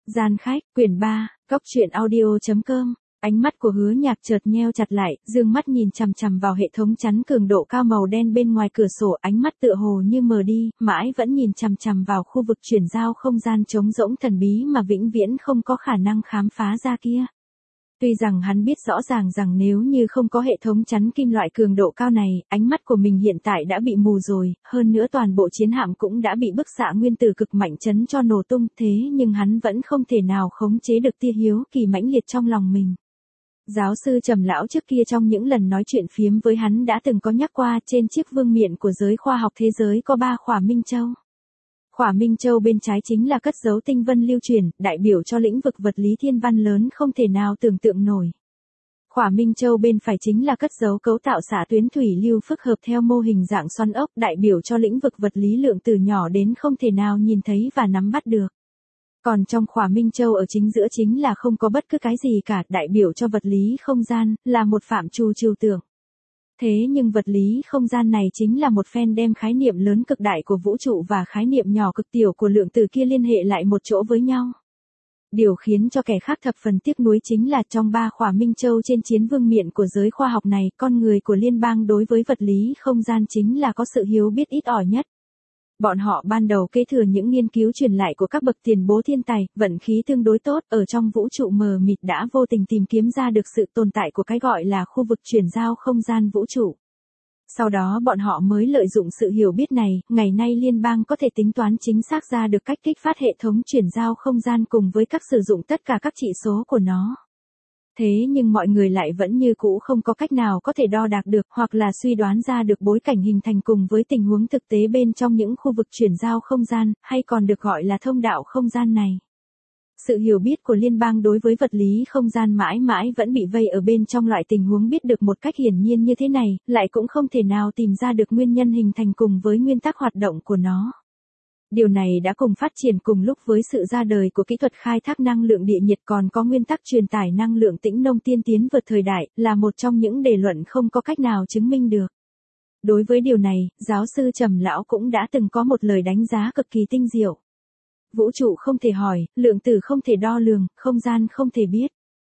Gian khách, quyển 3, Cóc truyện audio.com. Ánh mắt của Hứa Nhạc chợt nheo chặt lại, dương mắt nhìn chằm chằm vào hệ thống chắn cường độ cao màu đen bên ngoài cửa sổ, ánh mắt tựa hồ như mờ đi, mãi vẫn nhìn chằm chằm vào khu vực chuyển giao không gian trống rỗng thần bí mà vĩnh viễn không có khả năng khám phá ra kia. Tuy rằng hắn biết rõ ràng rằng nếu như không có hệ thống chắn kim loại cường độ cao này, ánh mắt của mình hiện tại đã bị mù rồi, hơn nữa toàn bộ chiến hạm cũng đã bị bức xạ nguyên tử cực mạnh chấn cho nổ tung, thế nhưng hắn vẫn không thể nào khống chế được tia hiếu kỳ mãnh liệt trong lòng mình. Giáo sư Trầm lão trước kia trong những lần nói chuyện phiếm với hắn đã từng có nhắc qua, trên chiếc vương miện của giới khoa học thế giới có 3 khỏa minh châu. Khỏa minh châu bên trái chính là cất giấu tinh vân lưu truyền, đại biểu cho lĩnh vực vật lý thiên văn lớn không thể nào tưởng tượng nổi. Khỏa minh châu bên phải chính là cất giấu cấu tạo xạ tuyến thủy lưu phức hợp theo mô hình dạng xoắn ốc, đại biểu cho lĩnh vực vật lý lượng từ nhỏ đến không thể nào nhìn thấy và nắm bắt được. Còn trong khỏa minh châu ở chính giữa chính là không có bất cứ cái gì cả, đại biểu cho vật lý không gian, là một phạm trù trừu tượng. Thế nhưng vật lý không gian này chính là một phen đem khái niệm lớn cực đại của vũ trụ và khái niệm nhỏ cực tiểu của lượng tử kia liên hệ lại một chỗ với nhau. Điều khiến cho kẻ khác thập phần tiếc nuối chính là trong 3 khỏa minh châu trên chiến vương miện của giới khoa học này, con người của liên bang đối với vật lý không gian chính là có sự hiếu biết ít ỏi nhất. Bọn họ ban đầu kế thừa những nghiên cứu truyền lại của các bậc tiền bối thiên tài, vận khí tương đối tốt, ở trong vũ trụ mờ mịt đã vô tình tìm kiếm ra được sự tồn tại của cái gọi là khu vực chuyển giao không gian vũ trụ. Sau đó bọn họ mới lợi dụng sự hiểu biết này, ngày nay liên bang có thể tính toán chính xác ra được cách kích phát hệ thống chuyển giao không gian cùng với các sử dụng tất cả các chỉ số của nó. Thế nhưng mọi người lại vẫn như cũ không có cách nào có thể đo đạc được hoặc là suy đoán ra được bối cảnh hình thành cùng với tình huống thực tế bên trong những khu vực chuyển giao không gian, hay còn được gọi là thông đạo không gian này. Sự hiểu biết của liên bang đối với vật lý không gian mãi mãi vẫn bị vây ở bên trong loại tình huống biết được một cách hiển nhiên như thế này, lại cũng không thể nào tìm ra được nguyên nhân hình thành cùng với nguyên tắc hoạt động của nó. Điều này đã cùng phát triển cùng lúc với sự ra đời của kỹ thuật khai thác năng lượng địa nhiệt, còn có nguyên tắc truyền tải năng lượng tĩnh nông tiên tiến vượt thời đại, là một trong những đề luận không có cách nào chứng minh được. Đối với điều này, giáo sư Trầm lão cũng đã từng có một lời đánh giá cực kỳ tinh diệu. Vũ trụ không thể hỏi, lượng tử không thể đo lường, không gian không thể biết.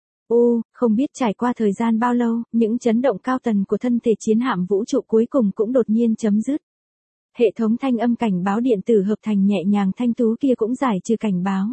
Không biết trải qua thời gian bao lâu, những chấn động cao tần của thân thể chiến hạm vũ trụ cuối cùng cũng đột nhiên chấm dứt. Hệ thống thanh âm cảnh báo điện tử hợp thành nhẹ nhàng thanh tú kia cũng giải trừ cảnh báo.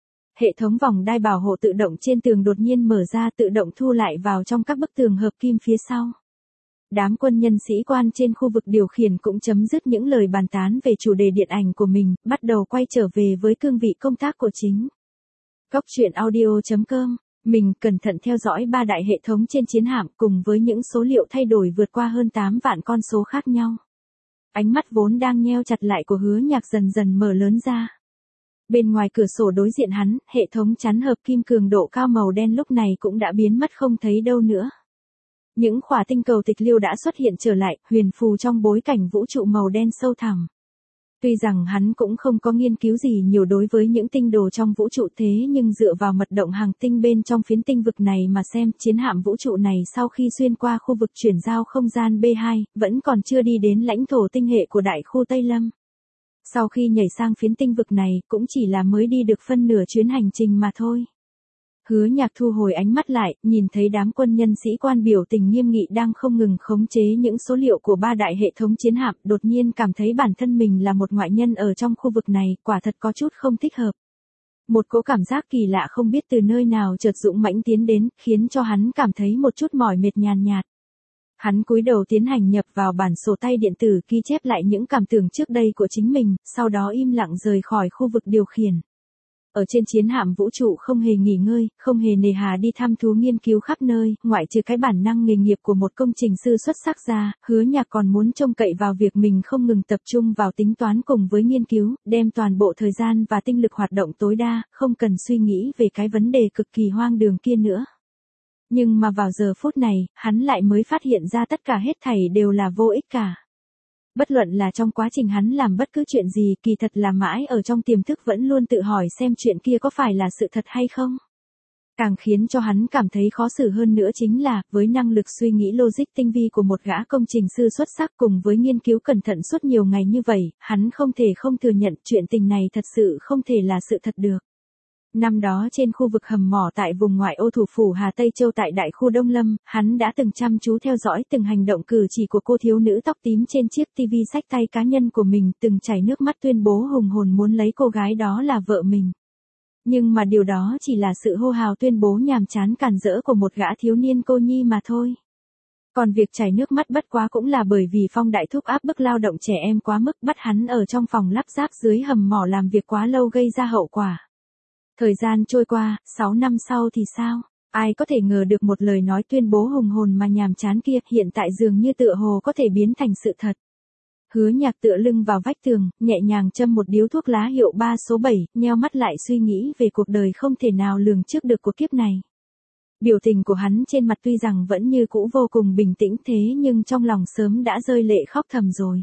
Hệ thống vòng đai bảo hộ tự động trên tường đột nhiên mở ra, tự động thu lại vào trong các bức tường hợp kim phía sau. Đám quân nhân sĩ quan trên khu vực điều khiển cũng chấm dứt những lời bàn tán về chủ đề điện ảnh của mình, bắt đầu quay trở về với cương vị công tác của chính. Cóc truyện audio.com. Mình cẩn thận theo dõi 3 đại hệ thống trên chiến hạm cùng với những số liệu thay đổi vượt qua hơn 8 vạn con số khác nhau. Ánh mắt vốn đang nheo chặt lại của Hứa Nhạc dần dần mở lớn ra. Bên ngoài cửa sổ đối diện hắn, hệ thống chắn hợp kim cường độ cao màu đen lúc này cũng đã biến mất không thấy đâu nữa. Những khỏa tinh cầu tịch liêu đã xuất hiện trở lại, huyền phù trong bối cảnh vũ trụ màu đen sâu thẳm. Tuy rằng hắn cũng không có nghiên cứu gì nhiều đối với những tinh đồ trong vũ trụ, thế nhưng dựa vào mật động hành tinh bên trong phiến tinh vực này mà xem, chiến hạm vũ trụ này sau khi xuyên qua khu vực chuyển giao không gian B2, vẫn còn chưa đi đến lãnh thổ tinh hệ của đại khu Tây Lâm. Sau khi nhảy sang phiến tinh vực này, cũng chỉ là mới đi được phân nửa chuyến hành trình mà thôi. Hứa Nhạc thu hồi ánh mắt lại, nhìn thấy đám quân nhân sĩ quan biểu tình nghiêm nghị đang không ngừng khống chế những số liệu của 3 đại hệ thống chiến hạm, đột nhiên cảm thấy bản thân mình là một ngoại nhân ở trong khu vực này, quả thật có chút không thích hợp. Một cỗ cảm giác kỳ lạ không biết từ nơi nào chợt dũng mãnh tiến đến, khiến cho hắn cảm thấy một chút mỏi mệt nhàn nhạt. Hắn cúi đầu tiến hành nhập vào bản sổ tay điện tử, ghi chép lại những cảm tưởng trước đây của chính mình, sau đó im lặng rời khỏi khu vực điều khiển. Ở trên chiến hạm vũ trụ không hề nghỉ ngơi, không hề nề hà đi thăm thú nghiên cứu khắp nơi, ngoại trừ cái bản năng nghề nghiệp của một công trình sư xuất sắc ra, Hứa Nhạc còn muốn trông cậy vào việc mình không ngừng tập trung vào tính toán cùng với nghiên cứu, đem toàn bộ thời gian và tinh lực hoạt động tối đa, không cần suy nghĩ về cái vấn đề cực kỳ hoang đường kia nữa. Nhưng mà vào giờ phút này, hắn lại mới phát hiện ra tất cả hết thảy đều là vô ích cả. Bất luận là trong quá trình hắn làm bất cứ chuyện gì, kỳ thật là mãi ở trong tiềm thức vẫn luôn tự hỏi xem chuyện kia có phải là sự thật hay không. Càng khiến cho hắn cảm thấy khó xử hơn nữa chính là, với năng lực suy nghĩ logic tinh vi của một gã công trình sư xuất sắc cùng với nghiên cứu cẩn thận suốt nhiều ngày như vậy, hắn không thể không thừa nhận chuyện tình này thật sự không thể là sự thật được. Năm đó trên khu vực hầm mỏ tại vùng ngoại ô thủ phủ Hà Tây Châu tại Đại khu Đông Lâm, hắn đã từng chăm chú theo dõi từng hành động cử chỉ của cô thiếu nữ tóc tím trên chiếc tivi xách tay cá nhân của mình, từng chảy nước mắt tuyên bố hùng hồn muốn lấy cô gái đó là vợ mình. Nhưng mà điều đó chỉ là sự hô hào tuyên bố nhàm chán càn rỡ của một gã thiếu niên cô nhi mà thôi. Còn việc chảy nước mắt bất quá cũng là bởi vì Phong đại thúc áp bức lao động trẻ em quá mức, bắt hắn ở trong phòng lắp ráp dưới hầm mỏ làm việc quá lâu gây ra hậu quả. Thời gian trôi qua, 6 năm sau thì sao? Ai có thể ngờ được một lời nói tuyên bố hùng hồn mà nhàm chán kia hiện tại dường như tựa hồ có thể biến thành sự thật. Hứa Nhạc tựa lưng vào vách tường, nhẹ nhàng châm một điếu thuốc lá hiệu 3 số 7, nheo mắt lại suy nghĩ về cuộc đời không thể nào lường trước được của kiếp này. Biểu tình của hắn trên mặt tuy rằng vẫn như cũ vô cùng bình tĩnh thế nhưng trong lòng sớm đã rơi lệ khóc thầm rồi.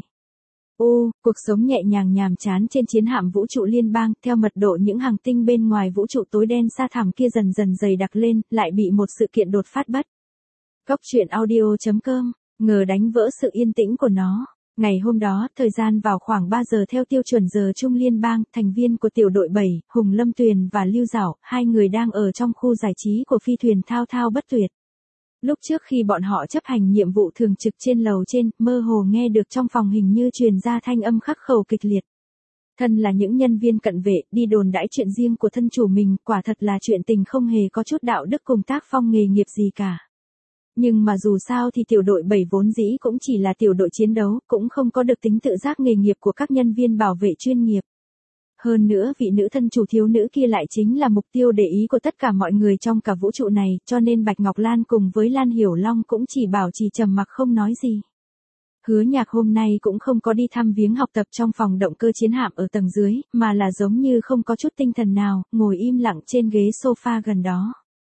Cuộc sống nhẹ nhàng nhàm chán trên chiến hạm vũ trụ liên bang, theo mật độ những hành tinh bên ngoài vũ trụ tối đen sa thẳm kia dần dần dày đặc lên, lại bị một sự kiện đột phát bất. Cốc truyện audio.com, ngờ đánh vỡ sự yên tĩnh của nó. Ngày hôm đó, thời gian vào khoảng 3 giờ theo tiêu chuẩn giờ Trung liên bang, thành viên của tiểu đội 7, Hùng Lâm Tuyền và Lưu Giảo, hai người đang ở trong khu giải trí của phi thuyền thao thao bất tuyệt. Lúc trước khi bọn họ chấp hành nhiệm vụ thường trực trên lầu trên, mơ hồ nghe được trong phòng hình như truyền ra thanh âm khắc khẩu kịch liệt. Thân là những nhân viên cận vệ, đi đồn đãi chuyện riêng của thân chủ mình, quả thật là chuyện tình không hề có chút đạo đức cùng tác phong nghề nghiệp gì cả. Nhưng mà dù sao thì tiểu đội 7 vốn dĩ cũng chỉ là tiểu đội chiến đấu, cũng không có được tính tự giác nghề nghiệp của các nhân viên bảo vệ chuyên nghiệp. Hơn nữa vị nữ thân chủ thiếu nữ kia lại chính là mục tiêu để ý của tất cả mọi người trong cả vũ trụ này, cho nên Bạch Ngọc Lan cùng với Lan Hiểu Long cũng chỉ bảo trì trầm mặc không nói gì. Hứa Nhạc hôm nay cũng không có đi thăm viếng học tập trong phòng động cơ chiến hạm ở tầng dưới, mà là giống như không có chút tinh thần nào, ngồi im lặng trên ghế sofa gần đó.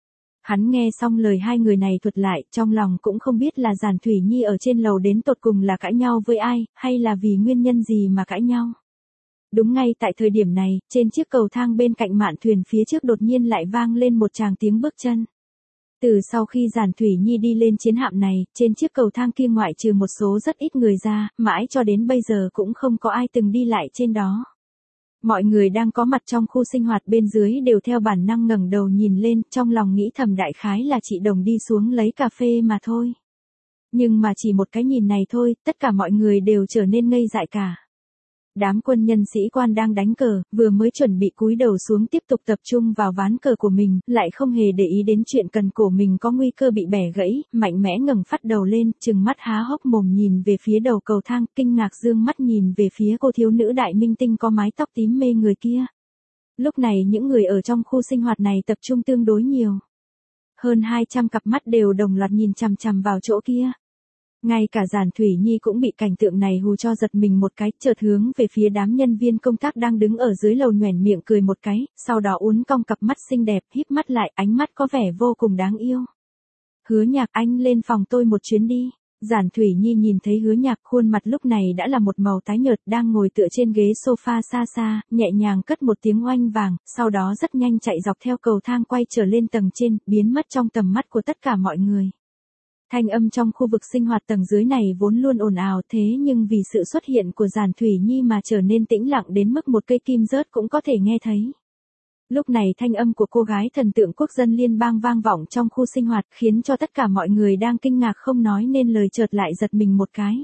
Hắn nghe xong lời hai người này thuật lại, trong lòng cũng không biết là Giản Thủy Nhi ở trên lầu đến tột cùng là cãi nhau với ai, hay là vì nguyên nhân gì mà cãi nhau. Đúng ngay tại thời điểm này, trên chiếc cầu thang bên cạnh mạn thuyền phía trước đột nhiên lại vang lên một tràng tiếng bước chân. Từ sau khi Giản Thủy Nhi đi lên chiến hạm này, trên chiếc cầu thang kia ngoại trừ một số rất ít người ra, mãi cho đến bây giờ cũng không có ai từng đi lại trên đó. Mọi người đang có mặt trong khu sinh hoạt bên dưới đều theo bản năng ngẩng đầu nhìn lên, trong lòng nghĩ thầm đại khái là chị Đồng đi xuống lấy cà phê mà thôi. Nhưng mà chỉ một cái nhìn này thôi, tất cả mọi người đều trở nên ngây dại cả. Đám quân nhân sĩ quan đang đánh cờ, vừa mới chuẩn bị cúi đầu xuống tiếp tục tập trung vào ván cờ của mình, lại không hề để ý đến chuyện cần cổ mình có nguy cơ bị bẻ gãy, mạnh mẽ ngẩng phát đầu lên, trừng mắt há hốc mồm nhìn về phía đầu cầu thang, kinh ngạc dương mắt nhìn về phía cô thiếu nữ đại minh tinh có mái tóc tím mê người kia. Lúc này những người ở trong khu sinh hoạt này tập trung tương đối nhiều. Hơn 200 cặp mắt đều đồng loạt nhìn chằm chằm vào chỗ kia. Ngay cả Giản Thủy Nhi cũng bị cảnh tượng này hù cho giật mình một cái, chợt hướng về phía đám nhân viên công tác đang đứng ở dưới lầu nhoẻn miệng cười một cái, sau đó uốn cong cặp mắt xinh đẹp, híp mắt lại, ánh mắt có vẻ vô cùng đáng yêu. Hứa Nhạc, anh lên phòng tôi một chuyến đi. Giản Thủy Nhi nhìn thấy Hứa Nhạc, khuôn mặt lúc này đã là một màu tái nhợt, đang ngồi tựa trên ghế sofa xa xa, nhẹ nhàng cất một tiếng oanh vàng, sau đó rất nhanh chạy dọc theo cầu thang quay trở lên tầng trên, biến mất trong tầm mắt của tất cả mọi người. Thanh âm trong khu vực sinh hoạt tầng dưới này vốn luôn ồn ào thế nhưng vì sự xuất hiện của Giản Thủy Nhi mà trở nên tĩnh lặng đến mức một cây kim rớt cũng có thể nghe thấy. Lúc này thanh âm của cô gái thần tượng quốc dân liên bang vang vọng trong khu sinh hoạt khiến cho tất cả mọi người đang kinh ngạc không nói nên lời chợt lại giật mình một cái.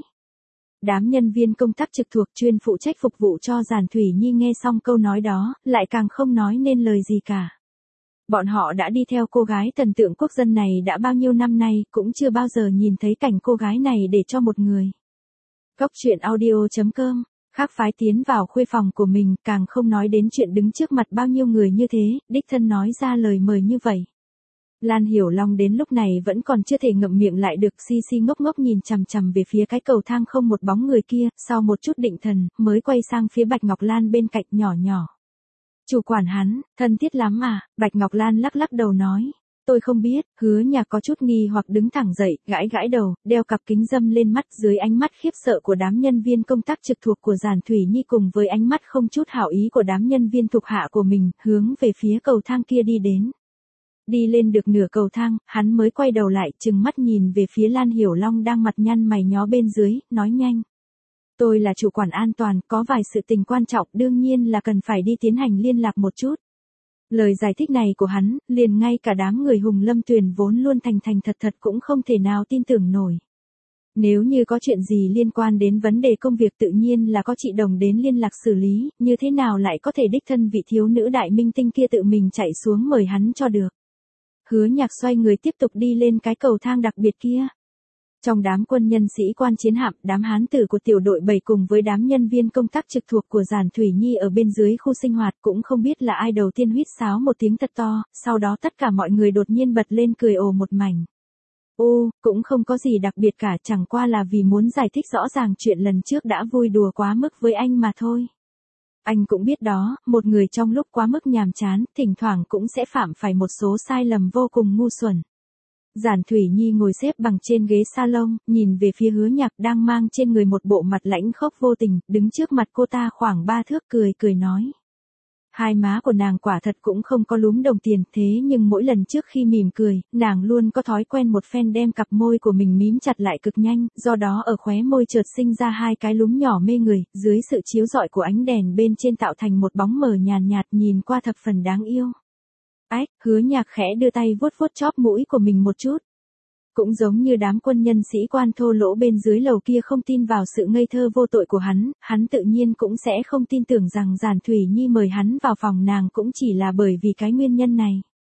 Đám nhân viên công tác trực thuộc chuyên phụ trách phục vụ cho Giản Thủy Nhi nghe xong câu nói đó, lại càng không nói nên lời gì cả. Bọn họ đã đi theo cô gái thần tượng quốc dân này đã bao nhiêu năm nay, cũng chưa bao giờ nhìn thấy cảnh cô gái này để cho một người. Cốc truyện audio.com, khác phái tiến vào khuê phòng của mình, càng không nói đến chuyện đứng trước mặt bao nhiêu người như thế, đích thân nói ra lời mời như vậy. Lan Hiểu Long đến lúc này vẫn còn chưa thể ngậm miệng lại được, si si ngốc ngốc nhìn chằm chằm về phía cái cầu thang không một bóng người kia, sau một chút định thần, mới quay sang phía Bạch Ngọc Lan bên cạnh nhỏ nhỏ. Chủ quản hắn, thân thiết lắm à, Bạch Ngọc Lan lắc lắc đầu nói. Tôi không biết, Hứa Nhạc có chút nghi hoặc đứng thẳng dậy, gãi gãi đầu, đeo cặp kính râm lên mắt dưới ánh mắt khiếp sợ của đám nhân viên công tác trực thuộc của Giản Thủy Nhi cùng với ánh mắt không chút hảo ý của đám nhân viên thuộc hạ của mình, hướng về phía cầu thang kia đi đến. Đi lên được nửa cầu thang, hắn mới quay đầu lại, trừng mắt nhìn về phía Lan Hiểu Long đang mặt nhăn mày nhó bên dưới, nói nhanh. Tôi là chủ quản an toàn, có vài sự tình quan trọng, đương nhiên là cần phải đi tiến hành liên lạc một chút. Lời giải thích này của hắn, liền ngay cả đám người Hùng Lâm Tuyền vốn luôn thành thành thật thật cũng không thể nào tin tưởng nổi. Nếu như có chuyện gì liên quan đến vấn đề công việc tự nhiên là có chị Đồng đến liên lạc xử lý, như thế nào lại có thể đích thân vị thiếu nữ đại minh tinh kia tự mình chạy xuống mời hắn cho được. Hứa Nhạc xoay người tiếp tục đi lên cái cầu thang đặc biệt kia. Trong đám quân nhân sĩ quan chiến hạm, đám hán tử của tiểu đội 7 cùng với đám nhân viên công tác trực thuộc của Giản Thủy Nhi ở bên dưới khu sinh hoạt cũng không biết là ai đầu tiên huýt sáo một tiếng thật to, sau đó tất cả mọi người đột nhiên bật lên cười ồ một mảnh. Cũng không có gì đặc biệt cả, chẳng qua là vì muốn giải thích rõ ràng chuyện lần trước đã vui đùa quá mức với anh mà thôi. Anh cũng biết đó, một người trong lúc quá mức nhàm chán, thỉnh thoảng cũng sẽ phạm phải một số sai lầm vô cùng ngu xuẩn. Giản Thủy Nhi ngồi xếp bằng trên ghế salon, nhìn về phía Hứa Nhạc đang mang trên người một bộ mặt lãnh khốc vô tình, đứng trước mặt cô ta khoảng 3 thước cười nói. Hai má của nàng quả thật cũng không có lúm đồng tiền, thế nhưng mỗi lần trước khi mỉm cười, nàng luôn có thói quen một phen đem cặp môi của mình mím chặt lại cực nhanh, do đó ở khóe môi chợt sinh ra hai cái lúm nhỏ mê người, dưới sự chiếu rọi của ánh đèn bên trên tạo thành một bóng mờ nhàn nhạt nhìn qua thập phần đáng yêu. Hứa Nhạc khẽ đưa tay vuốt vuốt chóp mũi của mình một chút. Cũng giống như đám quân nhân sĩ quan thô lỗ bên dưới lầu kia không tin vào sự ngây thơ vô tội của hắn tự nhiên cũng sẽ không tin tưởng rằng Giản Thủy Nhi mời hắn vào phòng nàng cũng chỉ là bởi vì cái nguyên nhân này.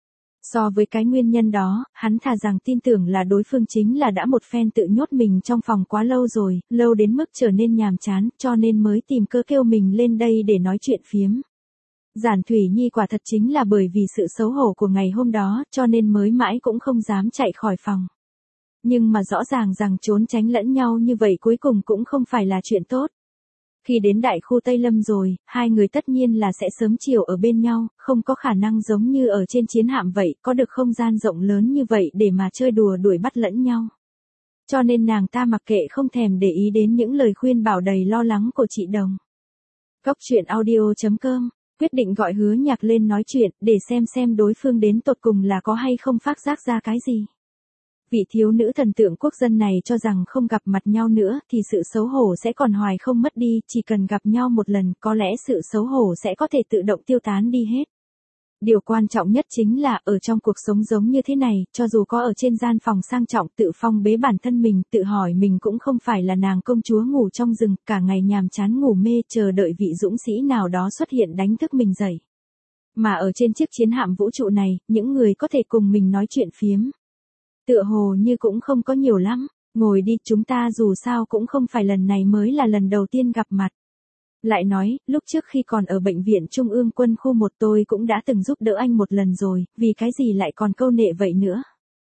So với cái nguyên nhân đó, hắn thà rằng tin tưởng là đối phương chính là đã một phen tự nhốt mình trong phòng quá lâu rồi, lâu đến mức trở nên nhàm chán, cho nên mới tìm cơ kêu mình lên đây để nói chuyện phiếm. Giản Thủy Nhi quả thật chính là bởi vì sự xấu hổ của ngày hôm đó, cho nên mới mãi cũng không dám chạy khỏi phòng. Nhưng mà rõ ràng rằng trốn tránh lẫn nhau như vậy cuối cùng cũng không phải là chuyện tốt. Khi đến đại khu Tây Lâm rồi, hai người tất nhiên là sẽ sớm chiều ở bên nhau, không có khả năng giống như ở trên chiến hạm vậy, có được không gian rộng lớn như vậy để mà chơi đùa đuổi bắt lẫn nhau. Cho nên nàng ta mặc kệ không thèm để ý đến những lời khuyên bảo đầy lo lắng của chị Đồng. Góc truyện audio.com quyết định gọi Hứa Nhạc lên nói chuyện, để xem đối phương đến tột cùng là có hay không phát giác ra cái gì. Vị thiếu nữ thần tượng quốc dân này cho rằng không gặp mặt nhau nữa thì sự xấu hổ sẽ còn hoài không mất đi, chỉ cần gặp nhau một lần có lẽ sự xấu hổ sẽ có thể tự động tiêu tán đi hết. Điều quan trọng nhất chính là ở trong cuộc sống giống như thế này, cho dù có ở trên gian phòng sang trọng tự phong bế bản thân mình, tự hỏi mình cũng không phải là nàng công chúa ngủ trong rừng, cả ngày nhàm chán ngủ mê chờ đợi vị dũng sĩ nào đó xuất hiện đánh thức mình dậy. Mà ở trên chiếc chiến hạm vũ trụ này, những người có thể cùng mình nói chuyện phiếm tựa hồ như cũng không có nhiều lắm. Ngồi đi, chúng ta dù sao cũng không phải lần này mới là lần đầu tiên gặp mặt. Lại nói, lúc trước khi còn ở bệnh viện Trung ương quân khu 1 tôi cũng đã từng giúp đỡ anh một lần rồi, vì cái gì lại còn câu nệ vậy nữa.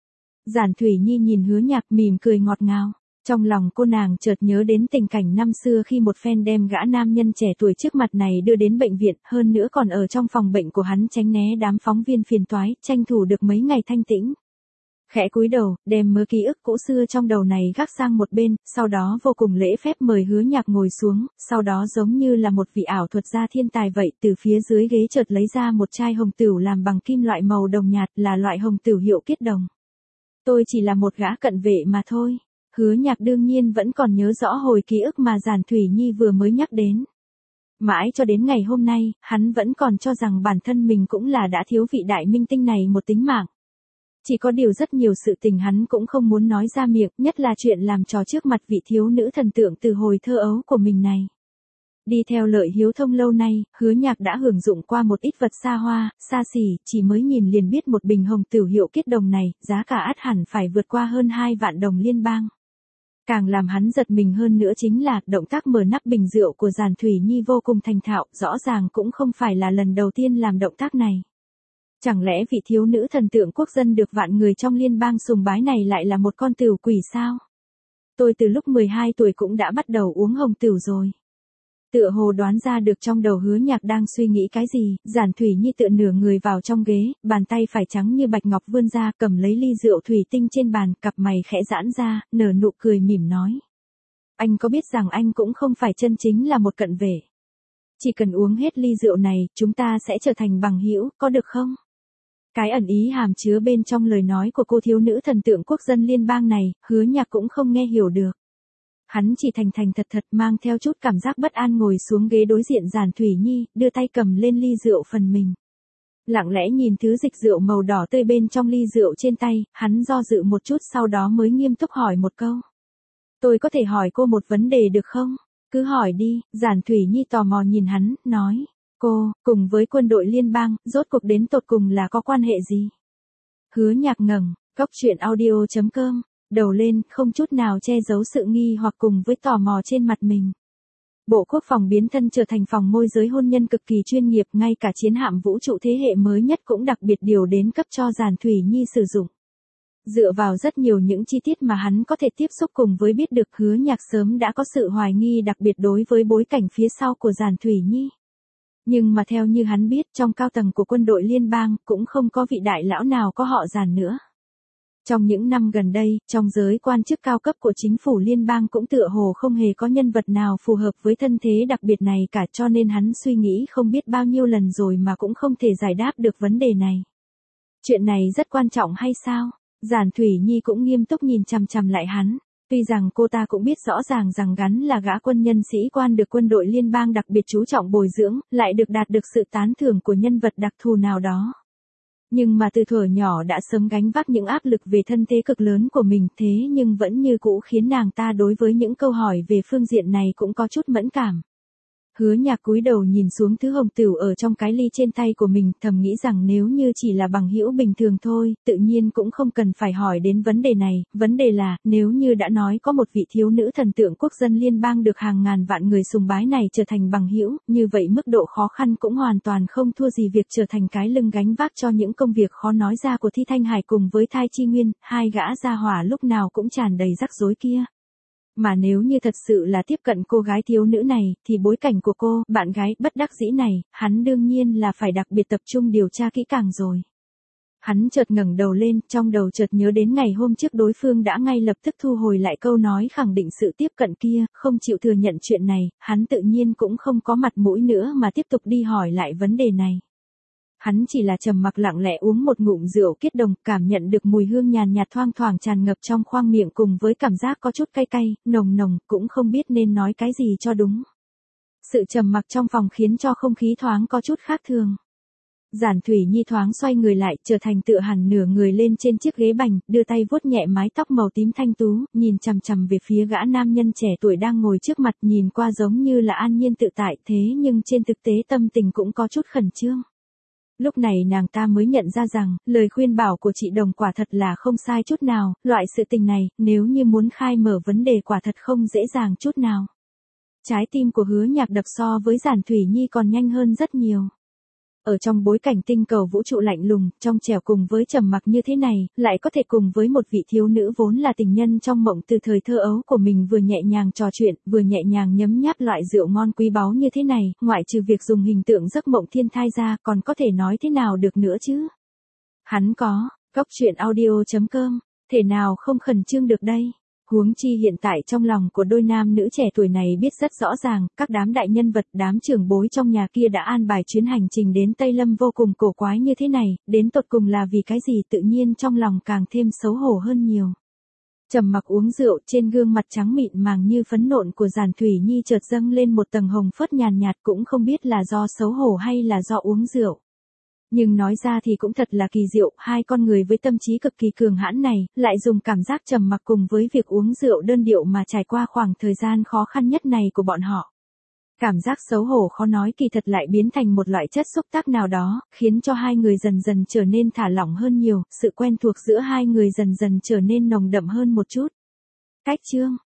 Giản Thủy Nhi nhìn Hứa Nhạc mỉm cười ngọt ngào. Trong lòng cô nàng chợt nhớ đến tình cảnh năm xưa khi một phen đem gã nam nhân trẻ tuổi trước mặt này đưa đến bệnh viện, hơn nữa còn ở trong phòng bệnh của hắn tránh né đám phóng viên phiền toái, tranh thủ được mấy ngày thanh tĩnh. Khẽ cúi đầu, đem mớ ký ức cũ xưa trong đầu này gác sang một bên, sau đó vô cùng lễ phép mời Hứa Nhạc ngồi xuống, sau đó giống như là một vị ảo thuật gia thiên tài vậy, từ phía dưới ghế chợt lấy ra một chai hồng tửu làm bằng kim loại màu đồng nhạt, là loại hồng tửu hiệu Kiết Đồng. Tôi chỉ là một gã cận vệ mà thôi. Hứa Nhạc đương nhiên vẫn còn nhớ rõ hồi ký ức mà Giản Thủy Nhi vừa mới nhắc đến. Mãi cho đến ngày hôm nay, hắn vẫn còn cho rằng bản thân mình cũng là đã thiếu vị đại minh tinh này một tính mạng. Chỉ có điều rất nhiều sự tình hắn cũng không muốn nói ra miệng, nhất là chuyện làm trò trước mặt vị thiếu nữ thần tượng từ hồi thơ ấu của mình này. Đi theo Lợi Hiếu Thông lâu nay, Hứa Nhạc đã hưởng dụng qua một ít vật xa hoa, xa xỉ, chỉ mới nhìn liền biết một bình hồng tửu hiệu Kiết Đồng này, giá cả ắt hẳn phải vượt qua hơn 2 vạn đồng liên bang. Càng làm hắn giật mình hơn nữa chính là, động tác mở nắp bình rượu của Giản Thủy Nhi vô cùng thành thạo, rõ ràng cũng không phải là lần đầu tiên làm động tác này. Chẳng lẽ vị thiếu nữ thần tượng quốc dân được vạn người trong liên bang sùng bái này lại là một con tửu quỷ sao? Tôi từ lúc 12 tuổi cũng đã bắt đầu uống hồng tửu rồi. Tựa hồ đoán ra được trong đầu Hứa Nhạc đang suy nghĩ cái gì, Giản Thủy Nhi tựa nửa người vào trong ghế, bàn tay phải trắng như bạch ngọc vươn ra cầm lấy ly rượu thủy tinh trên bàn, cặp mày khẽ giãn ra, nở nụ cười mỉm nói. Anh có biết rằng anh cũng không phải chân chính là một cận vệ. Chỉ cần uống hết ly rượu này, chúng ta sẽ trở thành bằng hữu, có được không? Cái ẩn ý hàm chứa bên trong lời nói của cô thiếu nữ thần tượng quốc dân liên bang này, Hứa Nhạc cũng không nghe hiểu được. Hắn chỉ thành thành thật thật mang theo chút cảm giác bất an ngồi xuống ghế đối diện Giản Thủy Nhi, đưa tay cầm lên ly rượu phần mình. Lặng lẽ nhìn thứ dịch rượu màu đỏ tươi bên trong ly rượu trên tay, hắn do dự một chút sau đó mới nghiêm túc hỏi một câu. Tôi có thể hỏi cô một vấn đề được không? Cứ hỏi đi, Giản Thủy Nhi tò mò nhìn hắn, nói. Cô, cùng với quân đội liên bang, rốt cuộc đến tột cùng là có quan hệ gì? Hứa Nhạc ngẩng, Cóc Truyện Audio.com, đầu lên, không chút nào che giấu sự nghi hoặc cùng với tò mò trên mặt mình. Bộ Quốc phòng biến thân trở thành phòng môi giới hôn nhân cực kỳ chuyên nghiệp, ngay cả chiến hạm vũ trụ thế hệ mới nhất cũng đặc biệt điều đến cấp cho Giản Thủy Nhi sử dụng. Dựa vào rất nhiều những chi tiết mà hắn có thể tiếp xúc cùng với biết được, Hứa Nhạc sớm đã có sự hoài nghi đặc biệt đối với bối cảnh phía sau của Giản Thủy Nhi. Nhưng mà theo như hắn biết, trong cao tầng của quân đội liên bang cũng không có vị đại lão nào có họ Giản nữa. Trong những năm gần đây, trong giới quan chức cao cấp của chính phủ liên bang cũng tựa hồ không hề có nhân vật nào phù hợp với thân thế đặc biệt này cả, cho nên hắn suy nghĩ không biết bao nhiêu lần rồi mà cũng không thể giải đáp được vấn đề này. Chuyện này rất quan trọng hay sao? Giản Thủy Nhi cũng nghiêm túc nhìn chằm chằm lại hắn. Tuy rằng cô ta cũng biết rõ ràng rằng gắn là gã quân nhân sĩ quan được quân đội liên bang đặc biệt chú trọng bồi dưỡng, lại được đạt được sự tán thưởng của nhân vật đặc thù nào đó. Nhưng mà từ thuở nhỏ đã sớm gánh vác những áp lực về thân thế cực lớn của mình, thế nhưng vẫn như cũ khiến nàng ta đối với những câu hỏi về phương diện này cũng có chút mẫn cảm. Hứa Nhạc cúi đầu nhìn xuống thứ hồng tửu ở trong cái ly trên tay của mình, thầm nghĩ rằng nếu như chỉ là bằng hữu bình thường thôi, tự nhiên cũng không cần phải hỏi đến vấn đề này, vấn đề là, nếu như đã nói có một vị thiếu nữ thần tượng quốc dân liên bang được hàng ngàn vạn người sùng bái này trở thành bằng hữu, như vậy mức độ khó khăn cũng hoàn toàn không thua gì việc trở thành cái lưng gánh vác cho những công việc khó nói ra của Thi Thanh Hải cùng với Thai Chi Nguyên, hai gã gia hỏa lúc nào cũng tràn đầy rắc rối kia. Mà nếu như thật sự là tiếp cận cô gái thiếu nữ này, thì bối cảnh của cô, bạn gái, bất đắc dĩ này, hắn đương nhiên là phải đặc biệt tập trung điều tra kỹ càng rồi. Hắn chợt ngẩng đầu lên, trong đầu chợt nhớ đến ngày hôm trước đối phương đã ngay lập tức thu hồi lại câu nói khẳng định sự tiếp cận kia, không chịu thừa nhận chuyện này, hắn tự nhiên cũng không có mặt mũi nữa mà tiếp tục đi hỏi lại vấn đề này. Hắn chỉ là trầm mặc lặng lẽ uống một ngụm rượu kết đồng, cảm nhận được mùi hương nhàn nhạt thoang thoảng tràn ngập trong khoang miệng cùng với cảm giác có chút cay cay, nồng nồng, cũng không biết nên nói cái gì cho đúng. Sự trầm mặc trong phòng khiến cho không khí thoáng có chút khác thường. Giản Thủy Nhi thoáng xoay người lại, trở thành tựa hẳn nửa người lên trên chiếc ghế bành, đưa tay vuốt nhẹ mái tóc màu tím thanh tú, nhìn chằm chằm về phía gã nam nhân trẻ tuổi đang ngồi trước mặt, nhìn qua giống như là an nhiên tự tại, thế nhưng trên thực tế tâm tình cũng có chút khẩn trương. Lúc này nàng ta mới nhận ra rằng, lời khuyên bảo của chị Đồng quả thật là không sai chút nào, loại sự tình này, nếu như muốn khai mở vấn đề quả thật không dễ dàng chút nào. Trái tim của Hứa Nhạc đập so với Giản Thủy Nhi còn nhanh hơn rất nhiều. Ở trong bối cảnh tinh cầu vũ trụ lạnh lùng, trong trẻo cùng với trầm mặc như thế này, lại có thể cùng với một vị thiếu nữ vốn là tình nhân trong mộng từ thời thơ ấu của mình vừa nhẹ nhàng trò chuyện, vừa nhẹ nhàng nhấm nháp loại rượu ngon quý báu như thế này, ngoại trừ việc dùng hình tượng giấc mộng thiên thai ra, còn có thể nói thế nào được nữa chứ? Hắn có, Cóc Truyện Audio.com, thể nào không khẩn trương được đây? Huống chi hiện tại trong lòng của đôi nam nữ trẻ tuổi này biết rất rõ ràng, các đám đại nhân vật, đám trưởng bối trong nhà kia đã an bài chuyến hành trình đến Tây Lâm vô cùng cổ quái như thế này, đến tột cùng là vì cái gì, tự nhiên trong lòng càng thêm xấu hổ hơn nhiều. Trầm mặc uống rượu, trên gương mặt trắng mịn màng như phấn nộn của Giản Thủy Nhi chợt dâng lên một tầng hồng phớt nhàn nhạt, cũng không biết là do xấu hổ hay là do uống rượu. Nhưng nói ra thì cũng thật là kỳ diệu, hai con người với tâm trí cực kỳ cường hãn này, lại dùng cảm giác trầm mặc cùng với việc uống rượu đơn điệu mà trải qua khoảng thời gian khó khăn nhất này của bọn họ. Cảm giác xấu hổ khó nói kỳ thật lại biến thành một loại chất xúc tác nào đó, khiến cho hai người dần dần trở nên thả lỏng hơn nhiều, sự quen thuộc giữa hai người dần dần trở nên nồng đậm hơn một chút. Cách chương